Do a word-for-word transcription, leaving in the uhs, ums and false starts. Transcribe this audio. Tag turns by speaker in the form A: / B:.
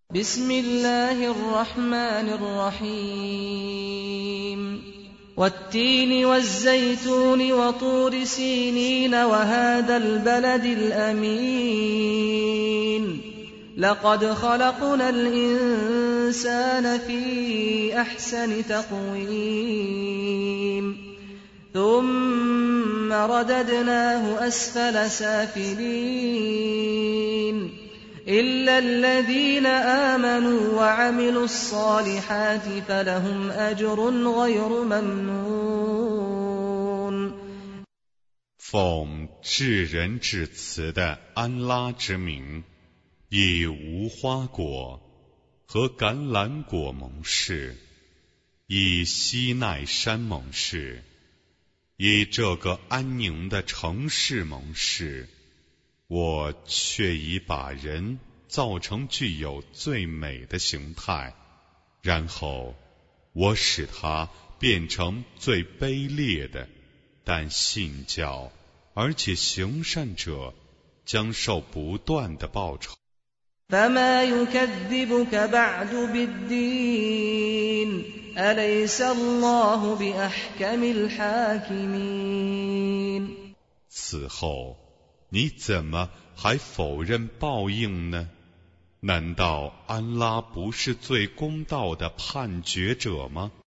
A: بسم الله الرحمن الرحيم والتين والزيتون وطور سينين وهذا البلد الأمين لقد خلقنا الإنسان في أحسن تقويم ثم رددناه أسفل سافلين إلا الذين آمنوا وعملوا الصالحات فلهم أجر غير ممنون。
B: 奉至仁至慈的安拉之名，以无花果和橄榄果盟誓，以西奈山盟誓，以这个安宁的城市盟誓，我却已把人造成具有最美的形态，然后我使他变成最卑劣的，但信教而且行善者将受不断的报酬。
A: فما يكذبك بعد بالدين أليس الله بأحكم الحاكمين。
B: 此后你怎么还否认报应呢？难道安拉不是最公道的判决者吗？